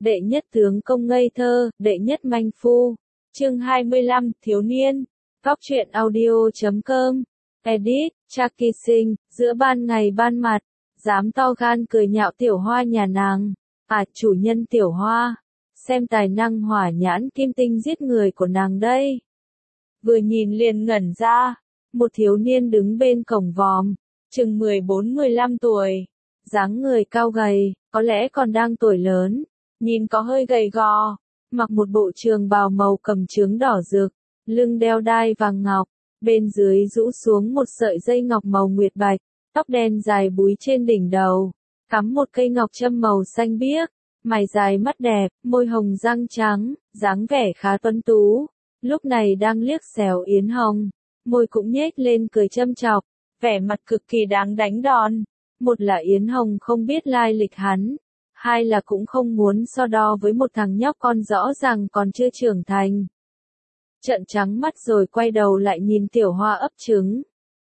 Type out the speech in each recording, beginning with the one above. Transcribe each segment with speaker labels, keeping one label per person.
Speaker 1: đệ nhất tướng công ngây thơ, đệ nhất manh phu. Chương 25, thiếu niên. Góc truyện audio.com. Edit, Chucky Sinh, giữa ban ngày ban mặt, dám to gan cười nhạo tiểu hoa nhà nàng. À, chủ nhân tiểu hoa, xem tài năng hỏa nhãn kim tinh giết người của nàng đây. Vừa nhìn liền ngẩn ra, một thiếu niên đứng bên cổng vòm, chừng 14-15 tuổi, dáng người cao gầy, có lẽ còn đang tuổi lớn, nhìn có hơi gầy gò, mặc một bộ trường bào màu cầm chướng đỏ rực, lưng đeo đai vàng ngọc, bên dưới rũ xuống một sợi dây ngọc màu nguyệt bạch, tóc đen dài búi trên đỉnh đầu, cắm một cây ngọc châm màu xanh biếc, mày dài mắt đẹp, môi hồng răng trắng, dáng vẻ khá tuấn tú. Lúc này đang liếc xéo Yến Hồng, môi cũng nhếch lên cười châm chọc, vẻ mặt cực kỳ đáng đánh đòn. Một là Yến Hồng không biết lai lịch hắn, hai là cũng không muốn so đo với một thằng nhóc con rõ ràng còn chưa trưởng thành. Trợn trắng mắt rồi quay đầu lại nhìn tiểu hoa ấp trứng.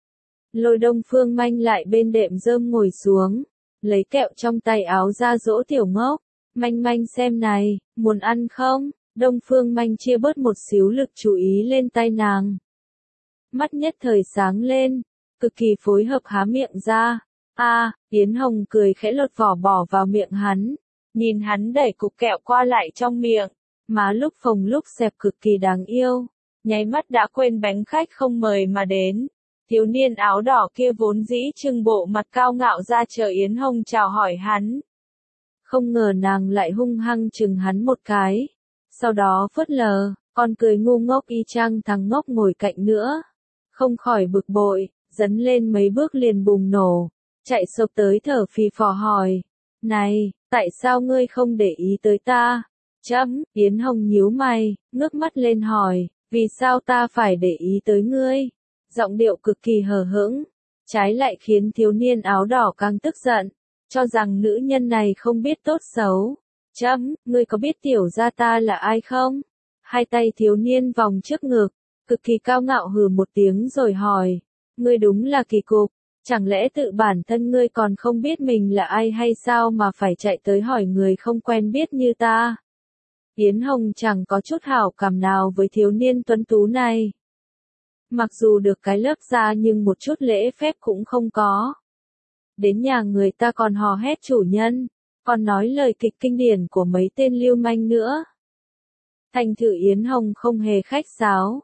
Speaker 1: Lôi Đông Phương Manh lại bên đệm rơm ngồi xuống, lấy kẹo trong tay áo ra dỗ tiểu ngốc. Manh Manh xem này, muốn ăn không? Đông Phương Manh chia bớt một xíu lực chú ý lên tay nàng. Mắt nhất thời sáng lên, cực kỳ phối hợp há miệng ra. Yến Hồng cười khẽ lột vỏ bỏ vào miệng hắn. Nhìn hắn đẩy cục kẹo qua lại trong miệng, má lúc phồng lúc xẹp cực kỳ đáng yêu. Nháy mắt đã quên bánh khách không mời mà đến. Thiếu niên áo đỏ kia vốn dĩ trưng bộ mặt cao ngạo ra chờ Yến Hồng chào hỏi hắn. Không ngờ nàng lại hung hăng chừng hắn một cái. Sau đó phớt lờ, còn cười ngu ngốc y chang thằng ngốc ngồi cạnh nữa. Không khỏi bực bội, dấn lên mấy bước liền bùng nổ, chạy sộc tới thở phì phò hỏi. Này, tại sao ngươi không để ý tới ta? Yến Hồng nhíu mày, ngước mắt lên hỏi, vì sao ta phải để ý tới ngươi? Giọng điệu cực kỳ hờ hững, trái lại khiến thiếu niên áo đỏ càng tức giận, cho rằng nữ nhân này không biết tốt xấu. Ngươi có biết tiểu gia ta là ai không? Hai tay thiếu niên vòng trước ngực, cực kỳ cao ngạo hừ một tiếng rồi hỏi. Ngươi đúng là kỳ cục, chẳng lẽ tự bản thân ngươi còn không biết mình là ai hay sao mà phải chạy tới hỏi người không quen biết như ta? Yến Hồng chẳng có chút hảo cảm nào với thiếu niên tuấn tú này. Mặc dù được cái lớp da nhưng một chút lễ phép cũng không có. Đến nhà người ta còn hò hét chủ nhân, còn nói lời kịch kinh điển của mấy tên lưu manh nữa. Thành thử Yến Hồng không hề khách sáo.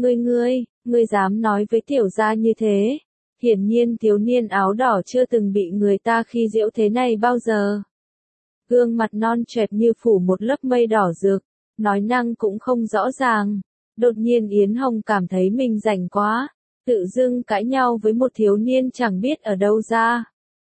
Speaker 1: Ngươi dám nói với tiểu gia như thế? Hiển nhiên thiếu niên áo đỏ chưa từng bị người ta khi giễu thế này bao giờ. Gương mặt non choẹt như phủ một lớp mây đỏ rực, nói năng cũng không rõ ràng. Đột nhiên Yến Hồng cảm thấy mình rảnh quá, tự dưng cãi nhau với một thiếu niên chẳng biết ở đâu ra.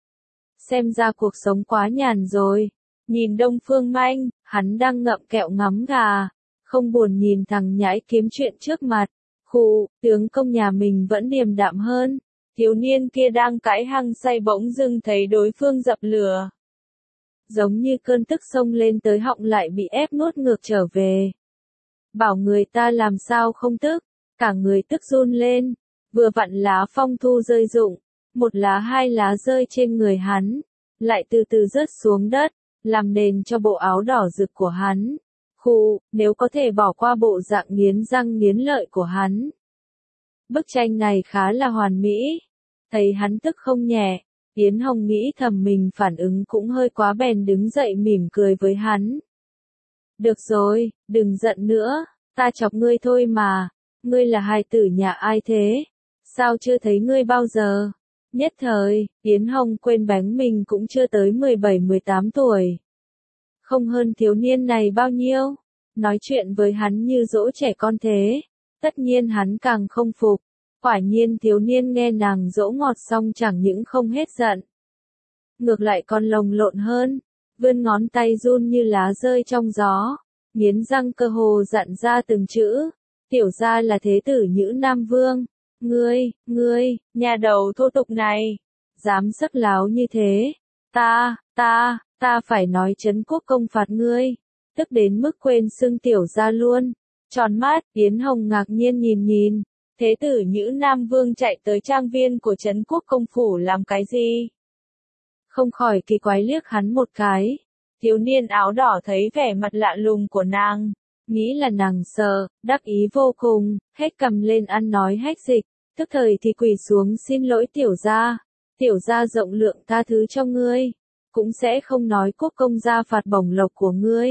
Speaker 1: Xem ra cuộc sống quá nhàn rồi. Nhìn Đông Phương Manh, hắn đang ngậm kẹo ngắm gà, không buồn nhìn thằng nhãi kiếm chuyện trước mặt. Tướng công nhà mình vẫn điềm đạm hơn. Thiếu niên kia đang cãi hăng say bỗng dưng thấy đối phương dập lửa. Giống như cơn tức xông lên tới họng lại bị ép nuốt ngược trở về. Bảo người ta làm sao không tức, cả người tức run lên. Vừa vặn lá phong thu rơi rụng, một lá hai lá rơi trên người hắn, lại từ từ rớt xuống đất, làm nền cho bộ áo đỏ rực của hắn. Nếu có thể bỏ qua bộ dạng nghiến răng nghiến lợi của hắn. Bức tranh này khá là hoàn mỹ. Thấy hắn tức không nhẹ, Yến Hồng nghĩ thầm mình phản ứng cũng hơi quá bèn đứng dậy mỉm cười với hắn. Được rồi, đừng giận nữa, ta chọc ngươi thôi mà. Ngươi là hài tử nhà ai thế? Sao chưa thấy ngươi bao giờ? Nhất thời, Yến Hồng quên bánh mình cũng chưa tới 17-18 tuổi. Không hơn thiếu niên này bao nhiêu. Nói chuyện với hắn như dỗ trẻ con thế. Tất nhiên hắn càng không phục. Quả nhiên thiếu niên nghe nàng dỗ ngọt xong chẳng những không hết giận. Ngược lại còn lồng lộn hơn. Vươn ngón tay run như lá rơi trong gió. Nghiến răng cơ hồ dặn ra từng chữ. Tiểu gia là thế tử Nhữ Nam Vương. Ngươi, nhà đầu thô tục này. Dám sắc láo như thế. Ta phải nói Trấn Quốc công phạt ngươi. Tức đến mức quên xưng tiểu gia luôn. Tròn mắt, Yến Hồng ngạc nhiên nhìn. Thế tử Nhữ Nam Vương chạy tới trang viên của Trấn Quốc công phủ làm cái gì? Không khỏi kỳ quái liếc hắn một cái. Thiếu niên áo đỏ thấy vẻ mặt lạ lùng của nàng, nghĩ là nàng sợ, đắc ý vô cùng, hết cầm lên ăn nói hách dịch, tức thời thì quỳ xuống xin lỗi tiểu gia rộng lượng tha thứ cho ngươi, cũng sẽ không nói quốc công gia phạt bổng lộc của ngươi.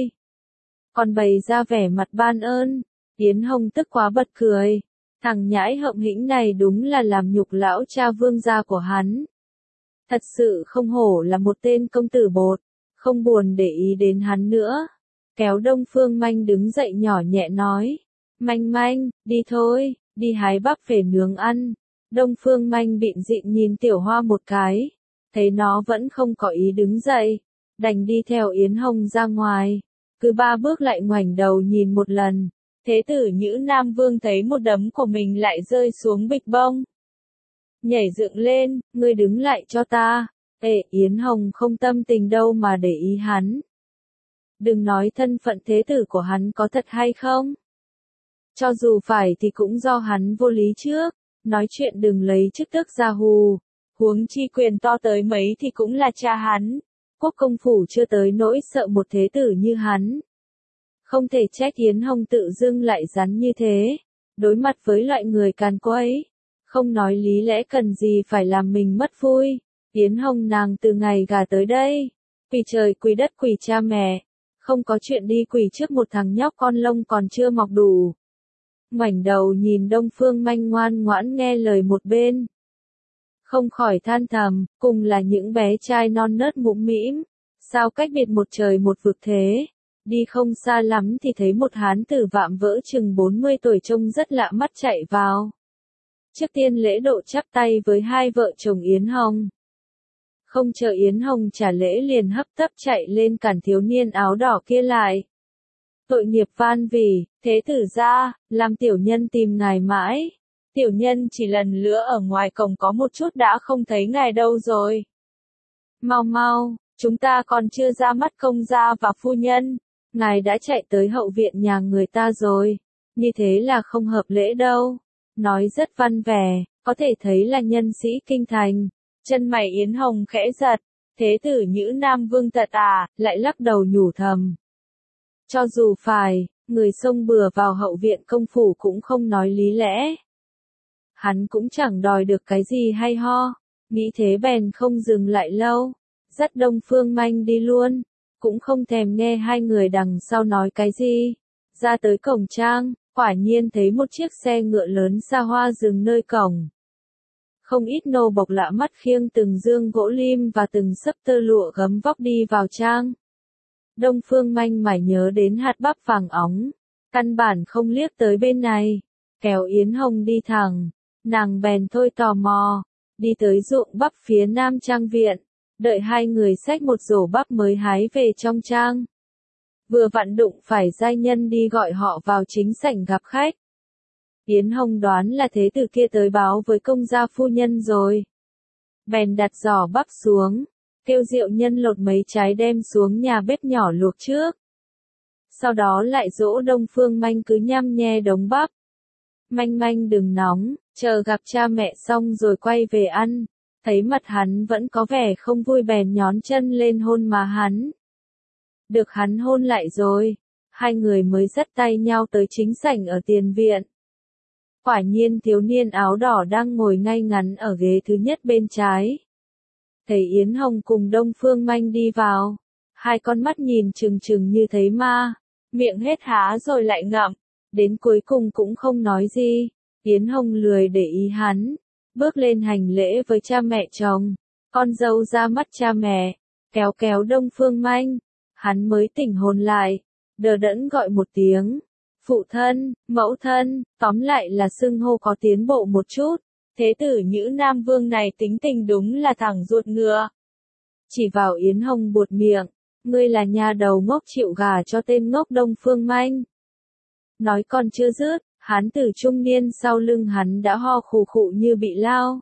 Speaker 1: Còn bày ra vẻ mặt ban ơn, Yến Hồng tức quá bật cười, thằng nhãi hậm hĩnh này đúng là làm nhục lão cha vương gia của hắn. Thật sự không hổ là một tên công tử bột, không buồn để ý đến hắn nữa. Kéo Đông Phương Manh đứng dậy nhỏ nhẹ nói, Manh Manh, đi thôi, đi hái bắp về nướng ăn. Đông Phương Manh bịn dịn nhìn Tiểu Hoa một cái, thấy nó vẫn không có ý đứng dậy, đành đi theo Yến Hồng ra ngoài, cứ 3 bước lại ngoảnh đầu nhìn một lần. Thế tử Nhữ Nam Vương thấy một đấm của mình lại rơi xuống bịch bông. Nhảy dựng lên, ngươi đứng lại cho ta. Ê, Yến Hồng không tâm tình đâu mà để ý hắn. Đừng nói thân phận thế tử của hắn có thật hay không. Cho dù phải thì cũng do hắn vô lý trước, nói chuyện đừng lấy chức tước ra hù. Huống chi quyền to tới mấy thì cũng là cha hắn. Quốc công phủ chưa tới nỗi sợ một thế tử như hắn. Không thể trách Yến Hồng tự dưng lại rắn như thế. Đối mặt với loại người càn quấy, không nói lý lẽ cần gì phải làm mình mất vui. Yến Hồng nàng từ ngày gả tới đây, quỳ trời quỳ đất quỳ cha mẹ, không có chuyện đi quỳ trước một thằng nhóc con lông còn chưa mọc đủ. Ngoảnh đầu nhìn Đông Phương Manh ngoan ngoãn nghe lời một bên. Không khỏi than thầm, cùng là những bé trai non nớt mũm mĩm, sao cách biệt một trời một vực thế. Đi không xa lắm thì thấy một hán tử vạm vỡ chừng 40 tuổi trông rất lạ mắt chạy vào. Trước tiên lễ độ chắp tay với hai vợ chồng Yến Hồng. Không chờ Yến Hồng trả lễ liền hấp tấp chạy lên cản thiếu niên áo đỏ kia lại. Tội nghiệp van vì, thế tử gia, làm tiểu nhân tìm ngài mãi. Tiểu nhân chỉ lần lữa ở ngoài cổng có một chút đã không thấy ngài đâu rồi. Mau mau, chúng ta còn chưa ra mắt công gia và phu nhân. Ngài đã chạy tới hậu viện nhà người ta rồi. Như thế là không hợp lễ đâu. Nói rất văn vẻ, có thể thấy là nhân sĩ kinh thành. Chân mày Yến Hồng khẽ giật. Thế tử Nhữ Nam Vương thật à, lại lắc đầu nhủ thầm. Cho dù phải, người xông bừa vào hậu viện công phủ cũng không nói lý lẽ. Hắn cũng chẳng đòi được cái gì hay ho. Nghĩ thế bèn không dừng lại lâu. Dắt Đông Phương Manh đi luôn. Cũng không thèm nghe hai người đằng sau nói cái gì. Ra tới cổng trang, quả nhiên thấy một chiếc xe ngựa lớn xa hoa dừng nơi cổng. Không ít nô bộc lạ mắt khiêng từng dương gỗ lim và từng xấp tơ lụa gấm vóc đi vào trang. Đông Phương Manh mải nhớ đến hạt bắp vàng óng, căn bản không liếc tới bên này, kéo Yến Hồng đi thẳng, nàng bèn thôi tò mò, đi tới ruộng bắp phía nam trang viện, đợi hai người xách một rổ bắp mới hái về trong trang. Vừa vặn đụng phải giai nhân đi gọi họ vào chính sảnh gặp khách. Yến Hồng đoán là thế tử kia tới báo với công gia phu nhân rồi. Bèn đặt giỏ bắp xuống, kêu rượu nhân lột mấy trái đem xuống nhà bếp nhỏ luộc trước. Sau đó lại dỗ Đông Phương Manh cứ nhăm nhe đống bắp. Manh Manh đừng nóng, chờ gặp cha mẹ xong rồi quay về ăn. Thấy mặt hắn vẫn có vẻ không vui bèn nhón chân lên hôn má hắn. Được hắn hôn lại rồi, hai người mới dắt tay nhau tới chính sảnh ở tiền viện. Quả nhiên thiếu niên áo đỏ đang ngồi ngay ngắn ở ghế thứ nhất bên trái. Thấy Yến Hồng cùng Đông Phương Manh đi vào, hai con mắt nhìn trừng trừng như thấy ma, miệng hết há rồi lại ngậm, đến cuối cùng cũng không nói gì. Yến Hồng lười để ý hắn, bước lên hành lễ với cha mẹ chồng, con dâu ra mắt cha mẹ, kéo kéo Đông Phương Manh, hắn mới tỉnh hồn lại, đờ đẫn gọi một tiếng. Phụ thân, mẫu thân, tóm lại là xưng hô có tiến bộ một chút. Thế tử Nhữ Nam Vương này tính tình đúng là thẳng ruột ngựa. Chỉ vào Yến Hồng buột miệng, ngươi là nhà đầu ngốc chịu gả cho tên ngốc Đông Phương Manh. Nói còn chưa dứt, hán tử trung niên sau lưng hắn đã ho khù khụ như bị lao.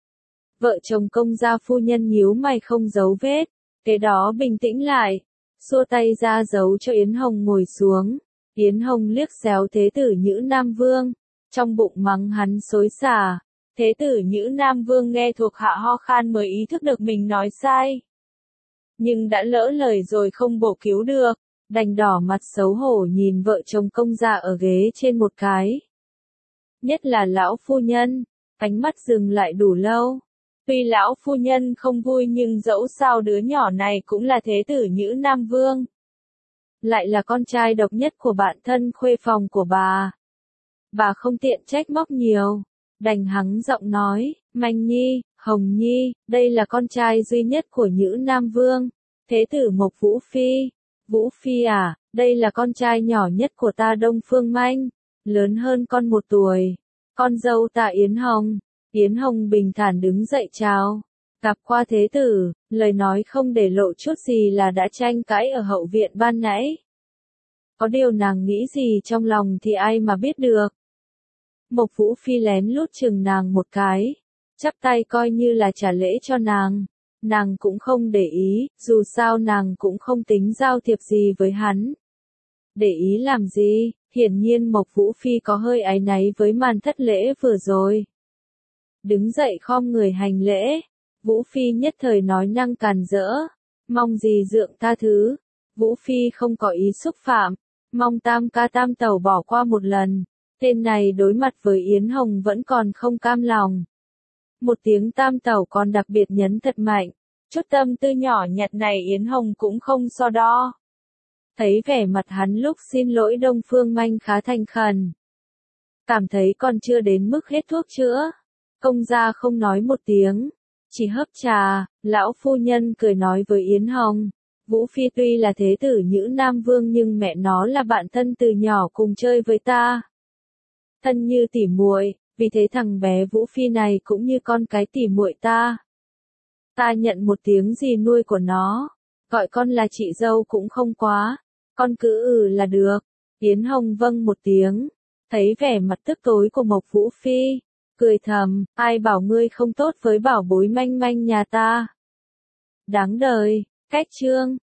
Speaker 1: Vợ chồng công gia phu nhân nhíu mày không giấu vết, kế đó bình tĩnh lại, xua tay ra giấu cho Yến Hồng ngồi xuống. Yến Hồng liếc xéo thế tử Nhữ Nam Vương, trong bụng mắng hắn xối xả. Thế tử Nhữ Nam Vương nghe thuộc hạ ho khan mới ý thức được mình nói sai. nhưng đã lỡ lời rồi không bổ cứu được, đành đỏ mặt xấu hổ nhìn vợ chồng công gia ở ghế trên một cái. Nhất là lão phu nhân, ánh mắt dừng lại đủ lâu. Tuy lão phu nhân không vui nhưng dẫu sao đứa nhỏ này cũng là thế tử Nhữ Nam Vương. Lại là con trai độc nhất của bạn thân khuê phòng của bà. Bà không tiện trách móc nhiều, đành hắng giọng nói, Manh Nhi, Hồng Nhi, đây là con trai duy nhất của Nhữ Nam Vương, thế tử Mộc Vũ Phi. Vũ Phi à, đây là con trai nhỏ nhất của ta Đông Phương Manh, lớn hơn con 1 tuổi, con dâu ta Yến Hồng. Yến Hồng bình thản đứng dậy chào, gặp qua thế tử, lời nói không để lộ chút gì là đã tranh cãi ở hậu viện ban nãy. Có điều nàng nghĩ gì trong lòng thì ai mà biết được. Mộc Vũ Phi lén lút chừng nàng một cái, chắp tay coi như là trả lễ cho nàng. Nàng cũng không để ý, dù sao nàng cũng không tính giao thiệp gì với hắn. Để ý làm gì, hiển nhiên Mộc Vũ Phi có hơi áy náy với màn thất lễ vừa rồi. Đứng dậy khom người hành lễ, Vũ Phi nhất thời nói năng càn rỡ, mong gì dượng tha thứ. Vũ Phi không có ý xúc phạm, mong tam ca tam tẩu bỏ qua một lần. Tên này đối mặt với Yến Hồng vẫn còn không cam lòng. Một tiếng tam tẩu còn đặc biệt nhấn thật mạnh, chút tâm tư nhỏ nhặt này Yến Hồng cũng không so đo. Thấy vẻ mặt hắn lúc xin lỗi Đông Phương Manh khá thành khẩn. Cảm thấy còn chưa đến mức hết thuốc chữa. Công gia không nói một tiếng, chỉ hấp trà, lão phu nhân cười nói với Yến Hồng. Vũ Phi tuy là thế tử Nhữ Nam Vương nhưng mẹ nó là bạn thân từ nhỏ cùng chơi với ta. Thân như tỉ muội, vì thế thằng bé Vũ Phi này cũng như con cái tỉ muội ta. Ta nhận một tiếng gì nuôi của nó, gọi con là chị dâu cũng không quá, con cứ là được. Yến Hồng vâng một tiếng, thấy vẻ mặt tức tối của Mộc Vũ Phi, cười thầm, ai bảo ngươi không tốt với bảo bối Manh Manh nhà ta. Đáng đời, cách chương.